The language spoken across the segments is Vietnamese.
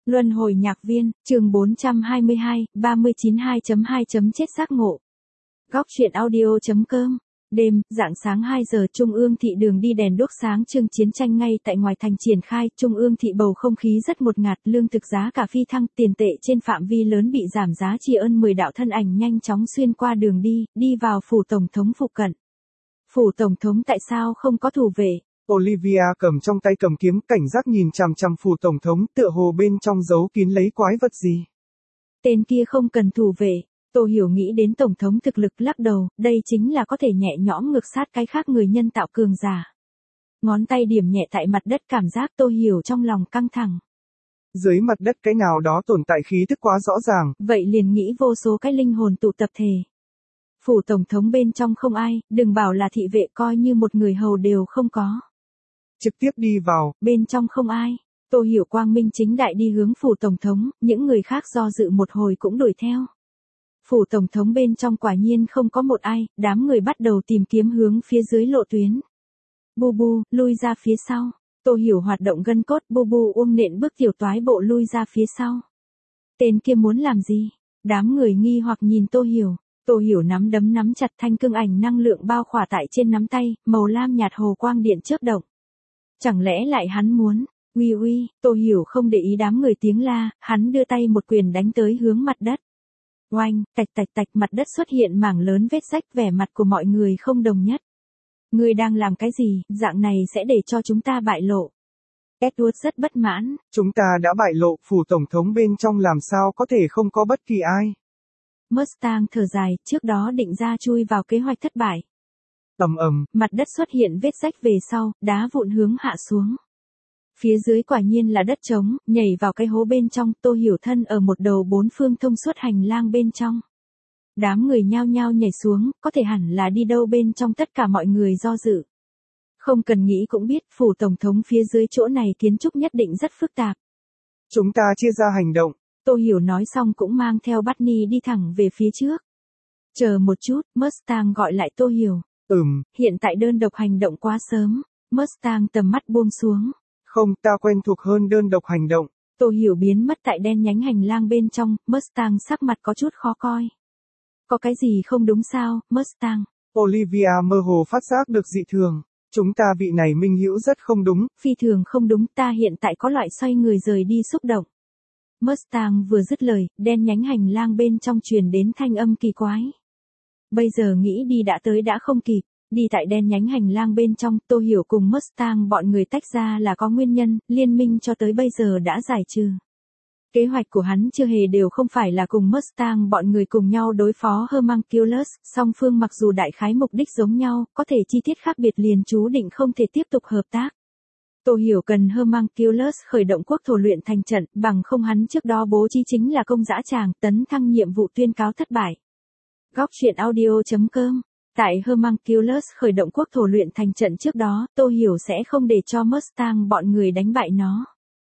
Luân hồi nhạc viên, chương 422, 39.2.2. Chết xác ngộ. Góc truyện audio.com. Đêm, rạng sáng 2 giờ, Trung ương thị đường đi đèn đuốc sáng trưng, chiến tranh ngay tại ngoài thành triển khai. Trung ương thị bầu không khí rất ngột ngạt, lương thực giá cả phi thăng, tiền tệ trên phạm vi lớn bị giảm giá, tri ân 10 đạo thân ảnh nhanh chóng xuyên qua đường đi vào phủ tổng thống phụ cận. Phủ tổng thống tại sao không có thủ vệ? Olivia cầm trong tay cầm kiếm, cảnh giác nhìn chằm chằm phủ tổng thống, tựa hồ bên trong giấu kín lấy quái vật gì. Tên kia không cần thủ vệ. Tô Hiểu nghĩ đến tổng thống thực lực, lắc đầu, đây chính là có thể nhẹ nhõm ngược sát cái khác người nhân tạo cường giả. Ngón tay điểm nhẹ tại mặt đất, cảm giác Tô Hiểu trong lòng căng thẳng. Dưới mặt đất cái nào đó tồn tại khí tức quá rõ ràng. Vậy liền nghĩ vô số cái linh hồn tụ tập thể. Phủ tổng thống bên trong không ai, đừng bảo là thị vệ, coi như một người hầu đều không có. Trực tiếp đi vào. Bên trong không ai. Tô Hiểu quang minh chính đại đi hướng phủ tổng thống, những người khác do dự một hồi cũng đuổi theo. Phủ tổng thống bên trong quả nhiên không có một ai, đám người bắt đầu tìm kiếm hướng phía dưới lộ tuyến. Bu bu, lui ra phía sau. Tô Hiểu hoạt động gân cốt, bu bu ôm nện bước tiểu toái bộ lui ra phía sau. Tên kia muốn làm gì? Đám người nghi hoặc nhìn Tô Hiểu. Tô Hiểu nắm đấm nắm chặt, thanh cương ảnh năng lượng bao khỏa tại trên nắm tay, màu lam nhạt hồ quang điện chớp động. Chẳng lẽ lại hắn muốn? Uy uy, Tô Hiểu không để ý đám người tiếng la, hắn đưa tay một quyền đánh tới hướng mặt đất. Oanh, tạch tạch tạch, mặt đất xuất hiện mảng lớn vết rách, vẻ mặt của mọi người không đồng nhất. Ngươi đang làm cái gì, dạng này sẽ để cho chúng ta bại lộ. Edward rất bất mãn. Chúng ta đã bại lộ, phủ tổng thống bên trong làm sao có thể không có bất kỳ ai. Mustang thở dài, trước đó định ra chui vào kế hoạch thất bại. Mặt đất xuất hiện vết rách về sau, đá vụn hướng hạ xuống. Phía dưới quả nhiên là đất trống, nhảy vào cái hố bên trong, Tô Hiểu thân ở một đầu bốn phương thông suốt hành lang bên trong. Đám người nhao nhao nhảy xuống, có thể hẳn là đi đâu bên trong, tất cả mọi người do dự. Không cần nghĩ cũng biết, phủ tổng thống phía dưới chỗ này kiến trúc nhất định rất phức tạp. Chúng ta chia ra hành động. Tô Hiểu nói xong cũng mang theo Barney đi thẳng về phía trước. Chờ một chút, Mustang gọi lại Tô Hiểu. Hiện tại đơn độc hành động quá sớm. Mustang tầm mắt buông xuống. Không, ta quen thuộc hơn đơn độc hành động. Tô Hiểu biến mất tại đen nhánh hành lang bên trong, Mustang sắc mặt có chút khó coi. Có cái gì không đúng sao, Mustang? Olivia mơ hồ phát giác được dị thường. Chúng ta vị này minh hữu rất không đúng. Phi thường không đúng, ta hiện tại có loại xoay người rời đi xúc động. Mustang vừa dứt lời, đen nhánh hành lang bên trong truyền đến thanh âm kỳ quái. Bây giờ nghĩ đi đã tới đã không kịp. Đi tại đen nhánh hành lang bên trong, Tô Hiểu cùng Mustang bọn người tách ra là có nguyên nhân, liên minh cho tới bây giờ đã giải trừ. Kế hoạch của hắn chưa hề đều không phải là cùng Mustang bọn người cùng nhau đối phó Homunculus, song phương mặc dù đại khái mục đích giống nhau, có thể chi tiết khác biệt liền chú định không thể tiếp tục hợp tác. Tô Hiểu cần Homunculus khởi động quốc thổ luyện thành trận, bằng không hắn trước đó bố trí chính là công dã tràng, tấn thăng nhiệm vụ tuyên cáo thất bại. Góc truyện audio.com. Tại Homunculus khởi động quốc thổ luyện thành trận trước đó, Tô Hiểu sẽ không để cho Mustang bọn người đánh bại nó.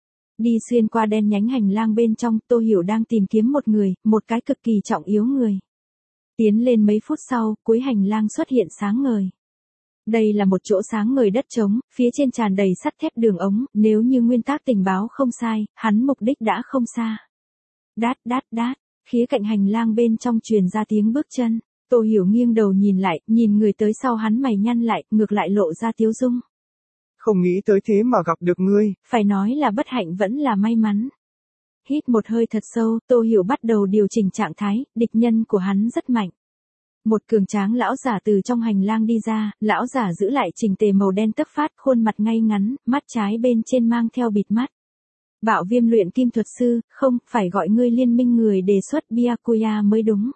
Đi xuyên qua đen nhánh hành lang bên trong, Tô Hiểu đang tìm kiếm một người, một cái cực kỳ trọng yếu người. Tiến lên mấy phút sau, cuối hành lang xuất hiện sáng ngời. Đây là một chỗ sáng ngời đất trống, phía trên tràn đầy sắt thép đường ống, nếu như nguyên tắc tình báo không sai, hắn mục đích đã không xa. Đát đát đát, khía cạnh hành lang bên trong truyền ra tiếng bước chân. Tô Hiểu nghiêng đầu nhìn lại, nhìn người tới sau hắn mày nhăn lại, ngược lại lộ ra tiếu dung. Không nghĩ tới thế mà gặp được ngươi. Phải nói là bất hạnh vẫn là may mắn. Hít một hơi thật sâu, Tô Hiểu bắt đầu điều chỉnh trạng thái, địch nhân của hắn rất mạnh. Một cường tráng lão giả từ trong hành lang đi ra, lão giả giữ lại chỉnh tề màu đen tấp phát, khuôn mặt ngay ngắn, mắt trái bên trên mang theo bịt mắt. Bạo viêm luyện kim thuật sư, không, phải gọi ngươi liên minh người đề xuất Byakuya mới đúng.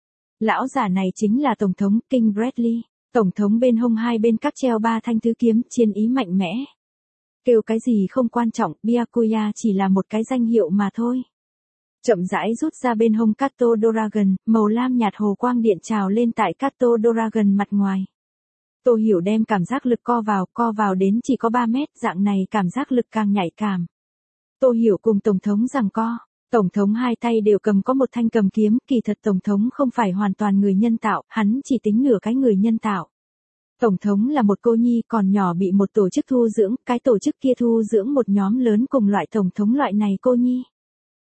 Lão giả này chính là Tổng thống King Bradley. Tổng thống bên hông hai bên các treo 3 thanh thứ kiếm, chiến ý mạnh mẽ. Kêu cái gì không quan trọng, Byakuya chỉ là một cái danh hiệu mà thôi. Chậm rãi rút ra bên hông Kato Dragon, màu lam nhạt hồ quang điện trào lên tại Kato Dragon mặt ngoài. Tô Hiểu đem cảm giác lực co vào đến chỉ có 3 mét, dạng này cảm giác lực càng nhạy cảm. Tô Hiểu cùng Tổng thống giằng co. Tổng thống hai tay đều cầm có một thanh cầm kiếm, kỳ thật Tổng thống không phải hoàn toàn người nhân tạo, hắn chỉ tính nửa cái người nhân tạo. Tổng thống là một cô nhi còn nhỏ bị một tổ chức thu dưỡng, cái tổ chức kia thu dưỡng một nhóm lớn cùng loại Tổng thống loại này cô nhi.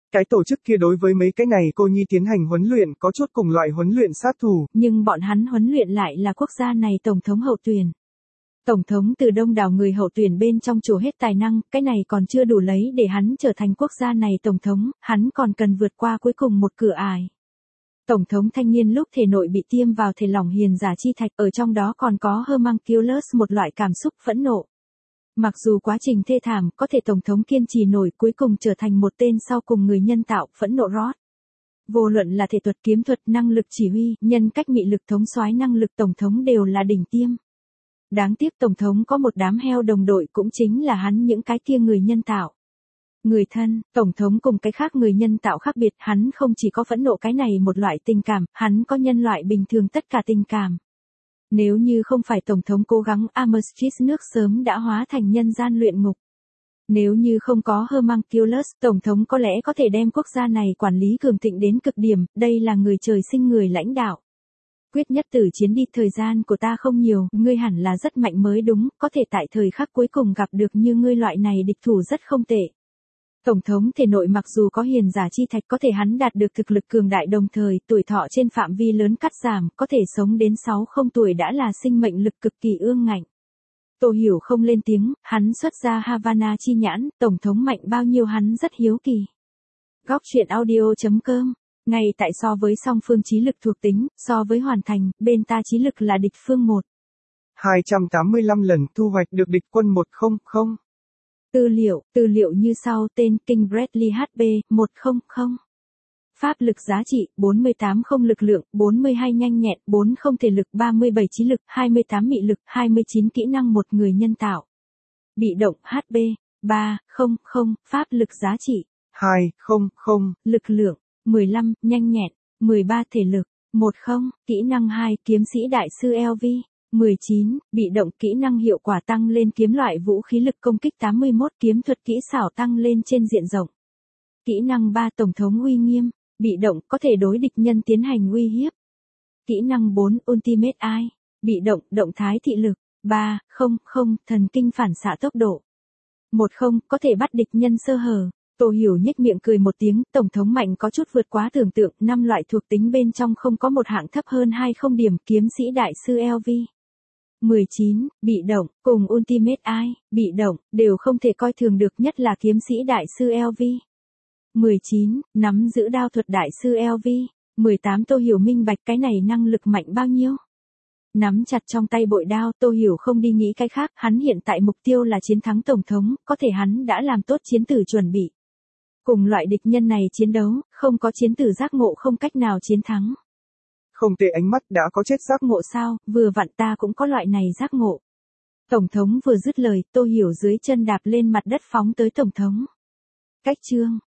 Cái tổ chức kia đối với mấy cái này cô nhi tiến hành huấn luyện có chút cùng loại huấn luyện sát thủ. Nhưng bọn hắn huấn luyện lại là quốc gia này tổng thống hậu tuyển. Tổng thống từ đông đảo người hậu tuyển bên trong trổ hết tài năng, cái này còn chưa đủ lấy để hắn trở thành quốc gia này tổng thống, hắn còn cần vượt qua cuối cùng một cửa ải. Tổng thống thanh niên lúc thể nội bị tiêm vào thể lỏng hiền giả chi thạch, ở trong đó còn có homunculus, một loại cảm xúc phẫn nộ. Mặc dù quá trình thê thảm, có thể tổng thống kiên trì nổi, cuối cùng trở thành một tên sau cùng người nhân tạo, phẫn nộ Rod. Vô luận là thể thuật, kiếm thuật, năng lực chỉ huy, nhân cách, mị lực, thống soái năng lực, tổng thống đều là đỉnh tiêm. Đáng tiếc tổng thống có một đám heo đồng đội, cũng chính là hắn những cái kia người nhân tạo. Người thân, tổng thống cùng cái khác người nhân tạo khác biệt, hắn không chỉ có phẫn nộ cái này một loại tình cảm, hắn có nhân loại bình thường tất cả tình cảm. Nếu như không phải tổng thống cố gắng, Amherst nước sớm đã hóa thành nhân gian luyện ngục. Nếu như không có homunculus, tổng thống có lẽ có thể đem quốc gia này quản lý cường thịnh đến cực điểm, đây là người trời sinh người lãnh đạo. Quyết nhất tử chiến đi, thời gian của ta không nhiều, ngươi hẳn là rất mạnh mới đúng, có thể tại thời khắc cuối cùng gặp được như ngươi loại này địch thủ rất không tệ. Tổng thống thể nội mặc dù có hiền giả chi thạch, có thể hắn đạt được thực lực cường đại, đồng thời tuổi thọ trên phạm vi lớn cắt giảm, có thể sống đến 60 tuổi đã là sinh mệnh lực cực kỳ ương ngạnh. Tô Hiểu không lên tiếng, hắn xuất ra Havana chi nhãn, tổng thống mạnh bao nhiêu hắn rất hiếu kỳ. Góc truyện audio.com. Ngay tại so với song phương trí lực thuộc tính, so với hoàn thành, bên ta trí lực là địch phương 1. 285 lần thu hoạch được địch quân 100. Tư liệu như sau, tên King Bradley HB, 100. Pháp lực giá trị, 48 không lực lượng, 42 nhanh nhẹn, 40 thể lực, 37 trí lực, 28 mị lực, 29 kỹ năng, một người nhân tạo. Bị động HB, 300, pháp lực giá trị. 200. Lực lượng, 15, nhanh nhẹn, 13 thể lực, 10, kỹ năng 2, kiếm sĩ đại sư LV. 19, bị động kỹ năng hiệu quả tăng lên kiếm loại vũ khí lực công kích 81, kiếm thuật kỹ xảo tăng lên trên diện rộng. Kỹ năng 3, tổng thống uy nghiêm, bị động có thể đối địch nhân tiến hành uy hiếp. Kỹ năng 4, ultimate eye, bị động động thái thị lực, 300, thần kinh phản xạ tốc độ. 10, có thể bắt địch nhân sơ hở. Tô Hiểu nhếch miệng cười một tiếng, tổng thống mạnh có chút vượt quá tưởng tượng, 5 loại thuộc tính bên trong không có một hạng thấp hơn 20 điểm, kiếm sĩ đại sư LV. 19, bị động, cùng ultimate eye, bị động, đều không thể coi thường được, nhất là kiếm sĩ đại sư LV. 19, nắm giữ đao thuật đại sư LV. 18, Tô Hiểu minh bạch cái này năng lực mạnh bao nhiêu. Nắm chặt trong tay bội đao, Tô Hiểu không đi nghĩ cái khác, hắn hiện tại mục tiêu là chiến thắng tổng thống, có thể hắn đã làm tốt chiến tử chuẩn bị. Cùng loại địch nhân này chiến đấu, không có chiến tử giác ngộ không cách nào chiến thắng. Không tệ, ánh mắt đã có chết giác ngộ sao, vừa vặn ta cũng có loại này giác ngộ. Tổng thống vừa dứt lời, Tô Hiểu dưới chân đạp lên mặt đất phóng tới tổng thống. Cách chương.